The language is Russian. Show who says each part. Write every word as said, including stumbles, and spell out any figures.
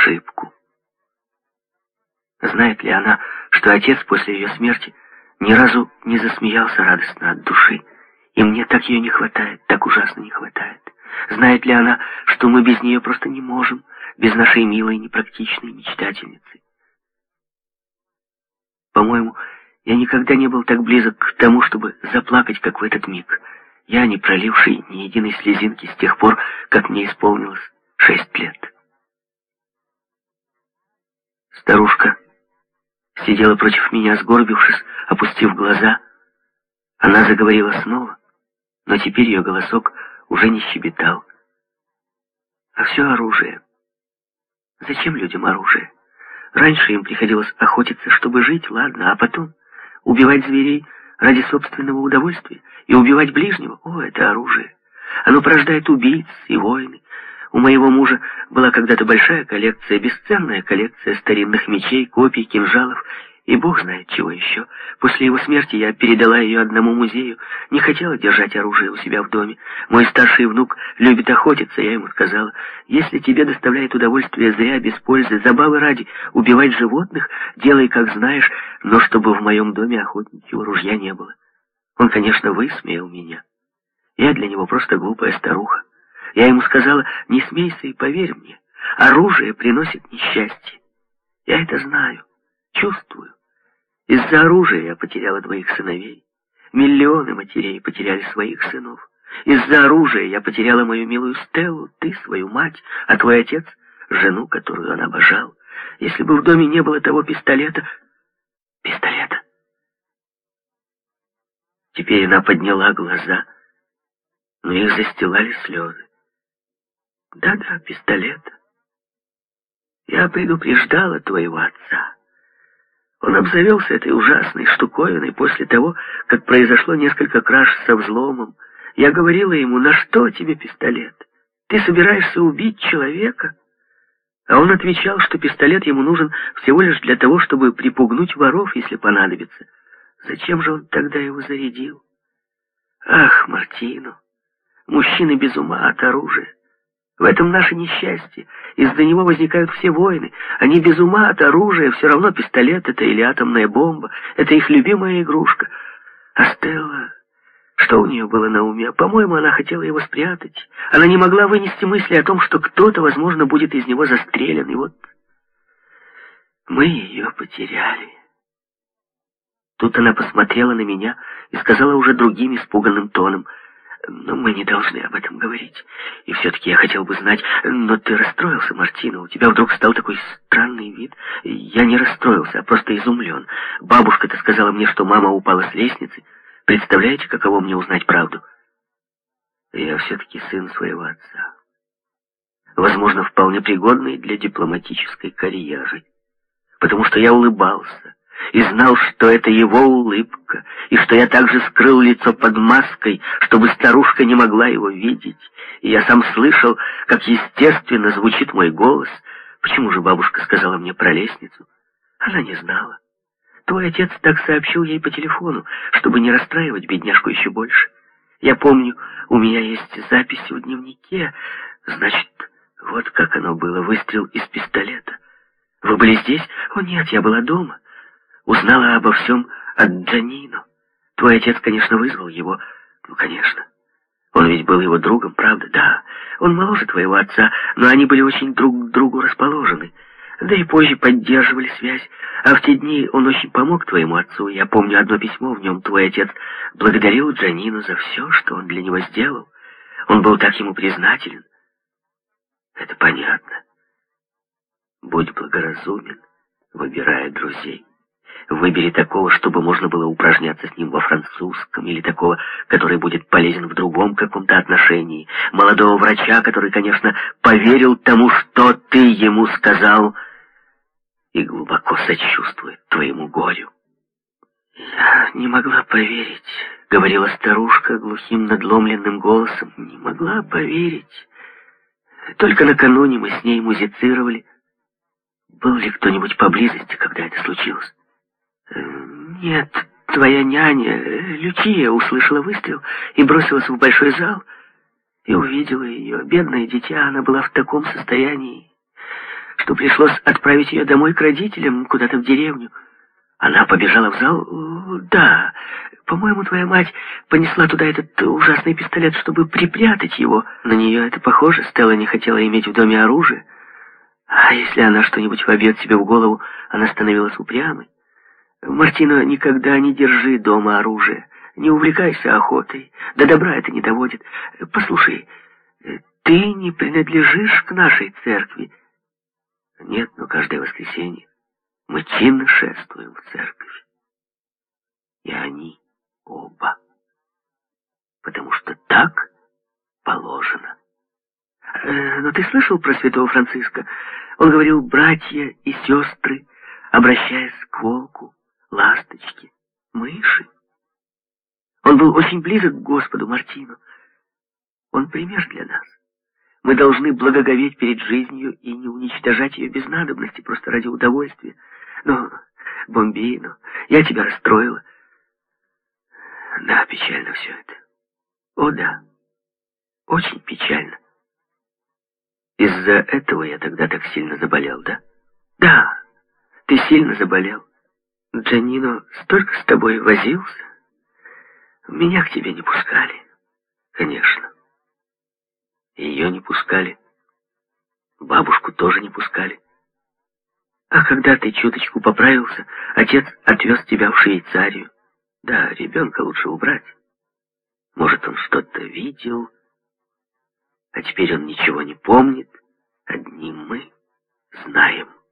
Speaker 1: ошибку. Знает ли она, что отец после ее смерти ни разу не засмеялся радостно от души, и мне так ее не хватает, так ужасно не хватает? Знает ли она, что мы без нее просто не можем, без нашей милой, непрактичной мечтательницы? По-моему, я никогда не был так близок к тому, чтобы заплакать, как в этот миг. Я, не проливший ни единой слезинки с тех пор, как мне исполнилось шесть лет. Старушка сидела против меня, сгорбившись, опустив глаза. Она заговорила снова, но теперь ее голосок уже не щебетал. А все оружие. Зачем людям оружие? Раньше им приходилось охотиться, чтобы жить, ладно, а потом убивать зверей ради собственного удовольствия и убивать ближнего. О, это оружие. Оно порождает убийц и войны. У моего мужа была когда-то большая коллекция, бесценная коллекция старинных мечей, копий, кинжалов и бог знает чего еще. После его смерти я передала ее одному музею. Не хотела держать оружие у себя в доме. Мой старший внук любит охотиться, я ему сказала: если тебе доставляет удовольствие зря, без пользы, забавы ради, убивать животных, делай как знаешь, но чтобы в моем доме охотничьего ружья не было. Он, конечно, высмеял меня. Я для него просто глупая старуха. Я ему сказала: не смейся и поверь мне, оружие приносит несчастье. Я это знаю, чувствую. Из-за оружия я потеряла двоих сыновей. Миллионы матерей потеряли своих сынов. Из-за оружия я потеряла мою милую Стеллу, ты свою мать, а твой отец — жену, которую он обожал. Если бы в доме не было того пистолета... Пистолета? Теперь она подняла глаза, но их застилали слезы. Да-да, пистолет. Я предупреждала твоего отца. Он обзавелся этой ужасной штуковиной после того, как произошло несколько краж со взломом. Я говорила ему: на что тебе пистолет? Ты собираешься убить человека? А он отвечал, что пистолет ему нужен всего лишь для того, чтобы припугнуть воров, если понадобится. Зачем же он тогда его зарядил? Ах, Мартино, мужчины без ума от оружия. В этом наше несчастье. Из-за него возникают все войны. Они без ума от оружия. Все равно пистолет это или атомная бомба. Это их любимая игрушка. А Стелла... Что у нее было на уме? По-моему, она хотела его спрятать. Она не могла вынести мысли о том, что кто-то, возможно, будет из него застрелен. И вот мы ее потеряли. Тут она посмотрела на меня и сказала уже другим испуганным тоном: но мы не должны об этом говорить. И все-таки я хотел бы знать... Но ты расстроился, Мартино? У тебя вдруг стал такой странный вид. Я не расстроился, а просто изумлен. Бабушка-то сказала мне, что мама упала с лестницы. Представляете, каково мне узнать правду? Я все-таки сын своего отца. Возможно, вполне пригодный для дипломатической карьеры. Потому что я улыбался и знал, что это его улыбка, и что я также скрыл лицо под маской, чтобы старушка не могла его видеть. И я сам слышал, как естественно звучит мой голос. Почему же бабушка сказала мне про лестницу? Она не знала. Твой отец так сообщил ей по телефону, чтобы не расстраивать бедняжку еще больше. Я помню, у меня есть записи в дневнике. Значит, вот как оно было, выстрел из пистолета. Вы были здесь? О нет, я была дома. Узнала обо всем от Джанино. Твой отец, конечно, вызвал его. Ну, конечно. Он ведь был его другом, правда? Да, он моложе твоего отца, но они были очень друг к другу расположены. Да и позже поддерживали связь. А в те дни он очень помог твоему отцу. Я помню одно письмо, в нем твой отец благодарил Джанино за все, что он для него сделал. Он был так ему признателен. Это понятно. Будь благоразумен, выбирая друзей. Выбери такого, чтобы можно было упражняться с ним во французском, или такого, который будет полезен в другом каком-то отношении. Молодого врача, который, конечно, поверил тому, что ты ему сказал, и глубоко сочувствует твоему горю. «Я не могла поверить», — говорила старушка глухим надломленным голосом. «Не могла поверить. Только накануне мы с ней музицировали. Был ли кто-нибудь поблизости, когда это случилось?» «Нет, твоя няня, Лючия, услышала выстрел и бросилась в большой зал, и увидела ее. Бедное дитя, она была в таком состоянии. что пришлось отправить ее домой к родителям, куда-то в деревню. Она побежала в зал? Да. По-моему, твоя мать понесла туда этот ужасный пистолет, чтобы припрятать его. На нее это похоже. Стелла не хотела иметь в доме оружие. А если она что-нибудь вобьет себе в голову, она становилась упрямой. Мартино, никогда не держи дома оружие. Не увлекайся охотой. До добра это не доводит. Послушай, ты не принадлежишь к нашей церкви. Нет, но каждое воскресенье мы чинно шествуем в церковь. И они оба. Потому что так положено. Э, но ты слышал про святого Франциска? Он говорил «братья и сестры», обращаясь к волку, ласточке, мыши. Он был очень близок к Господу, Мартино. Он пример для нас. Мы должны благоговеть перед жизнью и не уничтожать ее без надобности, просто ради удовольствия. Но, Бомбино, я тебя расстроила. Да, печально все это. О, да, очень печально. Из-за этого я тогда так сильно заболел, да? Да, ты сильно заболел. Джанино столько с тобой возился. Меня к тебе не пускали. Конечно. Ее не пускали. Бабушку тоже не пускали. А когда ты чуточку поправился, отец отвез тебя в Швейцарию. Да, ребенка лучше убрать. Может, он что-то видел, а теперь он ничего не помнит. Одни мы знаем.